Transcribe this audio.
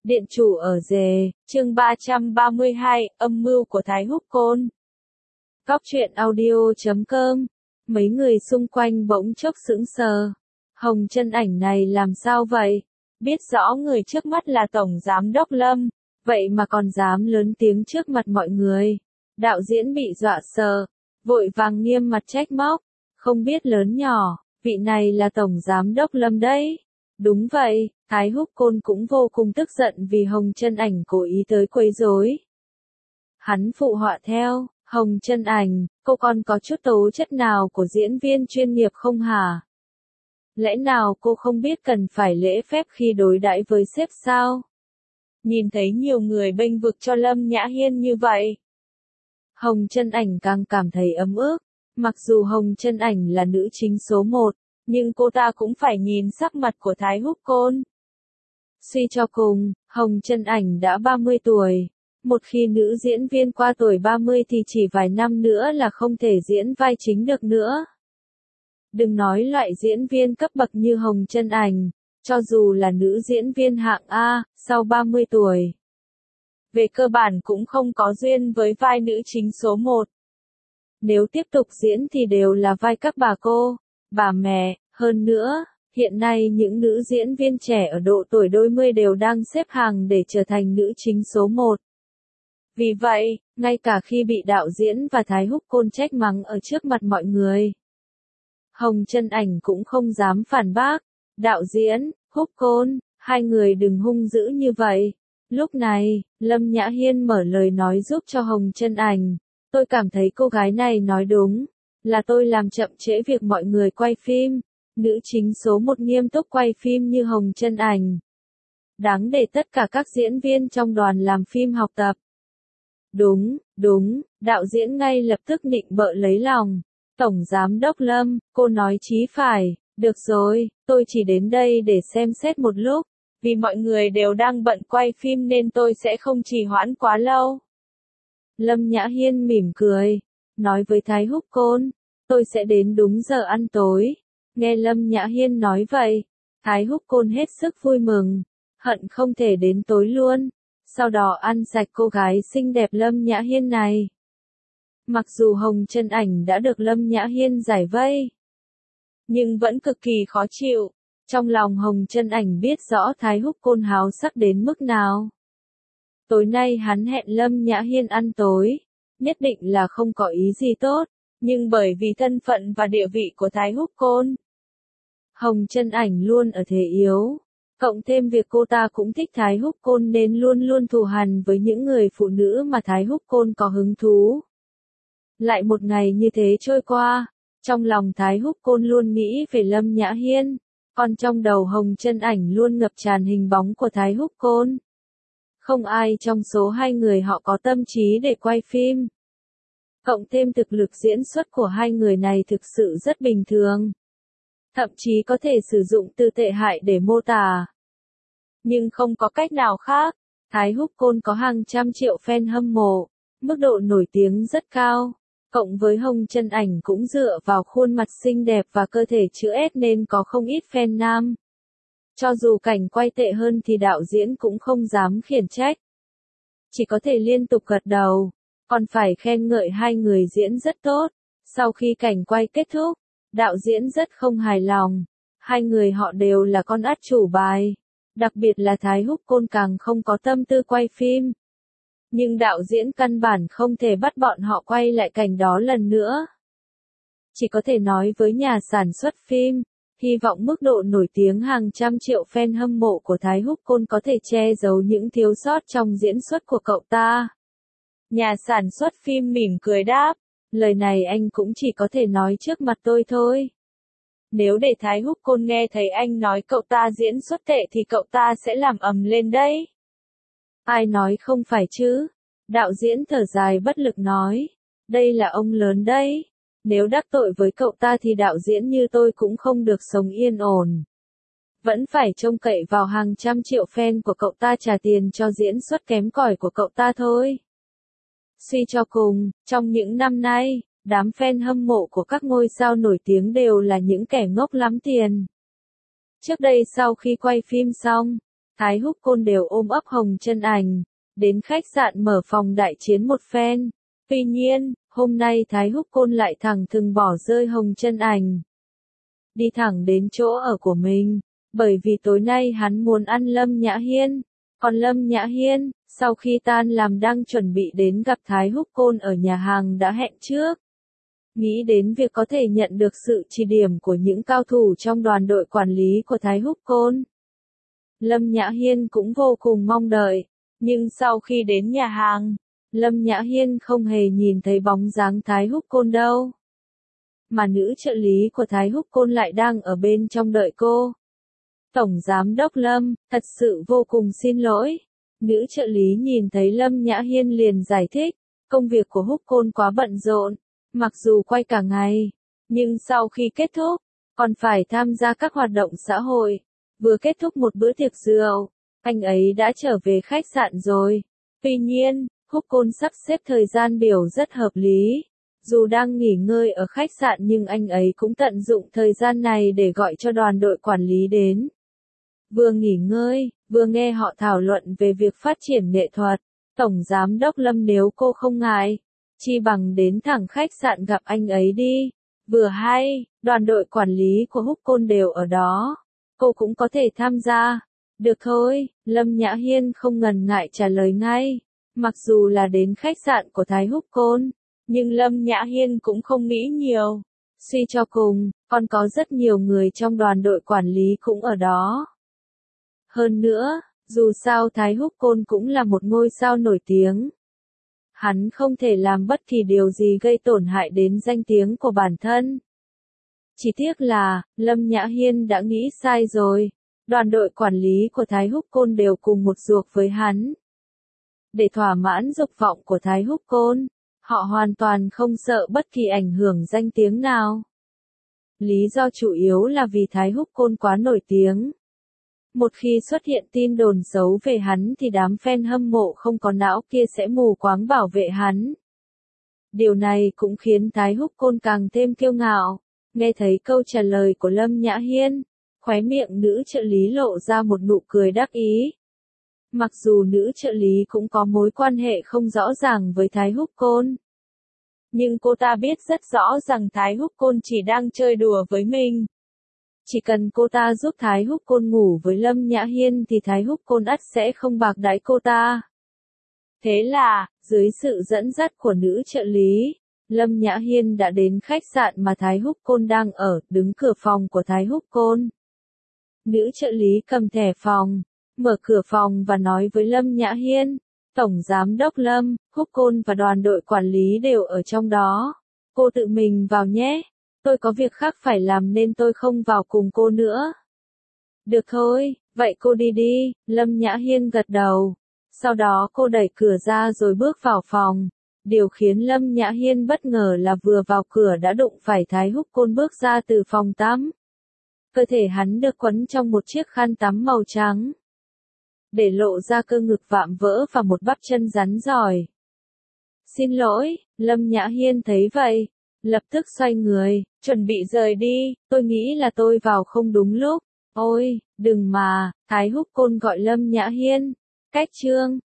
Điện chủ ở rề, chương 332, âm mưu của Thái Húc Côn. Góc truyện audio.com. Mấy người xung quanh bỗng chốc sững sờ. Hồng Chân Ảnh này làm sao vậy? Biết rõ người trước mắt là Tổng Giám Đốc Lâm, vậy mà còn dám lớn tiếng trước mặt mọi người. Đạo diễn bị dọa sợ, vội vàng nghiêm mặt trách móc. Không biết lớn nhỏ, vị này là Tổng Giám Đốc Lâm đấy. Đúng vậy, Thái Húc Côn cũng vô cùng tức giận vì Hồng Chân Ảnh cố ý tới quấy rối. Hắn phụ họa theo, Hồng Chân Ảnh, cô còn có chút tố chất nào của diễn viên chuyên nghiệp không hả? Lẽ nào cô không biết cần phải lễ phép khi đối đãi với sếp sao? Nhìn thấy nhiều người bênh vực cho Lâm Nhã Hiên như vậy, Hồng Chân Ảnh càng cảm thấy ấm ức. Mặc dù Hồng Chân Ảnh là nữ chính số 1, nhưng cô ta cũng phải nhìn sắc mặt của Thái Húc Côn. Suy cho cùng, Hồng Chân Ảnh đã 30 tuổi. Một khi nữ diễn viên qua tuổi 30 thì chỉ vài năm nữa là không thể diễn vai chính được nữa. Đừng nói loại diễn viên cấp bậc như Hồng Chân Ảnh, cho dù là nữ diễn viên hạng A, sau 30 tuổi, về cơ bản cũng không có duyên với vai nữ chính số 1. Nếu tiếp tục diễn thì đều là vai các bà cô, bà mẹ. Hơn nữa, hiện nay những nữ diễn viên trẻ ở độ tuổi đôi mươi đều đang xếp hàng để trở thành nữ chính số 1. Vì vậy, ngay cả khi bị đạo diễn và Thái Húc Côn trách mắng ở trước mặt mọi người, Hồng Chân Ảnh cũng không dám phản bác. Đạo diễn, Húc Côn, hai người đừng hung dữ như vậy. Lúc này, Lâm Nhã Hiên mở lời nói giúp cho Hồng Chân Ảnh. Tôi cảm thấy cô gái này nói đúng, là tôi làm chậm trễ việc mọi người quay phim. Nữ chính số 1 nghiêm túc quay phim như Hồng Chân Ảnh, đáng để tất cả các diễn viên trong đoàn làm phim học tập. Đúng, đạo diễn ngay lập tức nịnh bợ lấy lòng. Tổng Giám Đốc Lâm, cô nói chí phải, được rồi, tôi chỉ đến đây để xem xét một lúc, vì mọi người đều đang bận quay phim nên tôi sẽ không trì hoãn quá lâu. Lâm Nhã Hiên mỉm cười, nói với Thái Húc Côn, tôi sẽ đến đúng giờ ăn tối. Nghe Lâm Nhã Hiên nói vậy, Thái Húc Côn hết sức vui mừng, hận không thể đến tối luôn, sau đó ăn sạch cô gái xinh đẹp Lâm Nhã Hiên này. Mặc dù Hồng Chân Ảnh đã được Lâm Nhã Hiên giải vây, nhưng vẫn cực kỳ khó chịu. Trong lòng Hồng Chân Ảnh biết rõ Thái Húc Côn háo sắc đến mức nào. Tối nay hắn hẹn Lâm Nhã Hiên ăn tối, nhất định là không có ý gì tốt, nhưng bởi vì thân phận và địa vị của Thái Húc Côn, Hồng Chân Ảnh luôn ở thế yếu, cộng thêm việc cô ta cũng thích Thái Húc Côn nên luôn luôn thù hằn với những người phụ nữ mà Thái Húc Côn có hứng thú. Lại một ngày như thế trôi qua, trong lòng Thái Húc Côn luôn nghĩ về Lâm Nhã Hiên, còn trong đầu Hồng Chân Ảnh luôn ngập tràn hình bóng của Thái Húc Côn. Không ai trong số hai người họ có tâm trí để quay phim. Cộng thêm thực lực diễn xuất của hai người này thực sự rất bình thường. Thậm chí có thể sử dụng từ tệ hại để mô tả. Nhưng không có cách nào khác, Thái Húc Côn có hàng trăm triệu fan hâm mộ, mức độ nổi tiếng rất cao. Cộng với Hồng Chân Ảnh cũng dựa vào khuôn mặt xinh đẹp và cơ thể chữ S nên có không ít fan nam. Cho dù cảnh quay tệ hơn thì đạo diễn cũng không dám khiển trách. Chỉ có thể liên tục gật đầu, còn phải khen ngợi hai người diễn rất tốt. Sau khi cảnh quay kết thúc, đạo diễn rất không hài lòng. Hai người họ đều là con át chủ bài. Đặc biệt là Thái Húc Côn càng không có tâm tư quay phim. Nhưng đạo diễn căn bản không thể bắt bọn họ quay lại cảnh đó lần nữa. Chỉ có thể nói với nhà sản xuất phim, hy vọng mức độ nổi tiếng hàng trăm triệu fan hâm mộ của Thái Húc Côn có thể che giấu những thiếu sót trong diễn xuất của cậu ta. Nhà sản xuất phim mỉm cười đáp, lời này anh cũng chỉ có thể nói trước mặt tôi thôi. Nếu để Thái Húc Côn nghe thấy anh nói cậu ta diễn xuất tệ thì cậu ta sẽ làm ầm lên đấy. Ai nói không phải chứ? Đạo diễn thở dài bất lực nói, đây là ông lớn đấy. Nếu đắc tội với cậu ta thì đạo diễn như tôi cũng không được sống yên ổn. Vẫn phải trông cậy vào hàng trăm triệu fan của cậu ta trả tiền cho diễn xuất kém cỏi của cậu ta thôi. Suy cho cùng, trong những năm nay, đám fan hâm mộ của các ngôi sao nổi tiếng đều là những kẻ ngốc lắm tiền. Trước đây sau khi quay phim xong, Thái Húc Côn đều ôm ấp Hồng Chân Ảnh, đến khách sạn mở phòng đại chiến một phen. Tuy nhiên, hôm nay Thái Húc Côn lại thẳng thừng bỏ rơi Hồng Chân Ảnh, đi thẳng đến chỗ ở của mình, bởi vì tối nay hắn muốn ăn Lâm Nhã Hiên. Còn Lâm Nhã Hiên, sau khi tan làm đang chuẩn bị đến gặp Thái Húc Côn ở nhà hàng đã hẹn trước. Nghĩ đến việc có thể nhận được sự chỉ điểm của những cao thủ trong đoàn đội quản lý của Thái Húc Côn, Lâm Nhã Hiên cũng vô cùng mong đợi. Nhưng sau khi đến nhà hàng, Lâm Nhã Hiên không hề nhìn thấy bóng dáng Thái Húc Côn đâu. Mà nữ trợ lý của Thái Húc Côn lại đang ở bên trong đợi cô. Tổng Giám đốc Lâm, thật sự vô cùng xin lỗi. Nữ trợ lý nhìn thấy Lâm Nhã Hiên liền giải thích, công việc của Húc Côn quá bận rộn, mặc dù quay cả ngày, nhưng sau khi kết thúc, còn phải tham gia các hoạt động xã hội. Vừa kết thúc một bữa tiệc rượu, anh ấy đã trở về khách sạn rồi. Tuy nhiên, Húc Côn sắp xếp thời gian biểu rất hợp lý. Dù đang nghỉ ngơi ở khách sạn nhưng anh ấy cũng tận dụng thời gian này để gọi cho đoàn đội quản lý đến. Vừa nghỉ ngơi, vừa nghe họ thảo luận về việc phát triển nghệ thuật. Tổng Giám đốc Lâm nếu cô không ngại, chi bằng đến thẳng khách sạn gặp anh ấy đi. Vừa hay, đoàn đội quản lý của Húc Côn đều ở đó. Cô cũng có thể tham gia. Được thôi, Lâm Nhã Hiên không ngần ngại trả lời ngay. Mặc dù là đến khách sạn của Thái Húc Côn, nhưng Lâm Nhã Hiên cũng không nghĩ nhiều. Suy cho cùng, còn có rất nhiều người trong đoàn đội quản lý cũng ở đó. Hơn nữa, dù sao Thái Húc Côn cũng là một ngôi sao nổi tiếng. Hắn không thể làm bất kỳ điều gì gây tổn hại đến danh tiếng của bản thân. Chỉ tiếc là, Lâm Nhã Hiên đã nghĩ sai rồi. Đoàn đội quản lý của Thái Húc Côn đều cùng một ruột với hắn. Để thỏa mãn dục vọng của Thái Húc Côn, họ hoàn toàn không sợ bất kỳ ảnh hưởng danh tiếng nào. Lý do chủ yếu là vì Thái Húc Côn quá nổi tiếng. Một khi xuất hiện tin đồn xấu về hắn thì đám fan hâm mộ không có não kia sẽ mù quáng bảo vệ hắn. Điều này cũng khiến Thái Húc Côn càng thêm kiêu ngạo. Nghe thấy câu trả lời của Lâm Nhã Hiên, khóe miệng nữ trợ lý lộ ra một nụ cười đắc ý. Mặc dù nữ trợ lý cũng có mối quan hệ không rõ ràng với Thái Húc Côn, nhưng cô ta biết rất rõ rằng Thái Húc Côn chỉ đang chơi đùa với mình. Chỉ cần cô ta giúp Thái Húc Côn ngủ với Lâm Nhã Hiên thì Thái Húc Côn ắt sẽ không bạc đãi cô ta. Thế là, dưới sự dẫn dắt của nữ trợ lý, Lâm Nhã Hiên đã đến khách sạn mà Thái Húc Côn đang ở, đứng cửa phòng của Thái Húc Côn. Nữ trợ lý cầm thẻ phòng, mở cửa phòng và nói với Lâm Nhã Hiên, Tổng Giám đốc Lâm, Húc Côn và đoàn đội quản lý đều ở trong đó. Cô tự mình vào nhé, tôi có việc khác phải làm nên tôi không vào cùng cô nữa. Được thôi, vậy cô đi đi, Lâm Nhã Hiên gật đầu. Sau đó cô đẩy cửa ra rồi bước vào phòng. Điều khiến Lâm Nhã Hiên bất ngờ là vừa vào cửa đã đụng phải Thái Húc Côn bước ra từ phòng tắm. Cơ thể hắn được quấn trong một chiếc khăn tắm màu trắng, để lộ ra cơ ngực vạm vỡ và một bắp chân rắn giỏi. Xin lỗi, Lâm Nhã Hiên thấy vậy, lập tức xoay người, chuẩn bị rời đi, tôi nghĩ là tôi vào không đúng lúc. Ôi, đừng mà, Thái Húc Côn gọi Lâm Nhã Hiên. Cách chương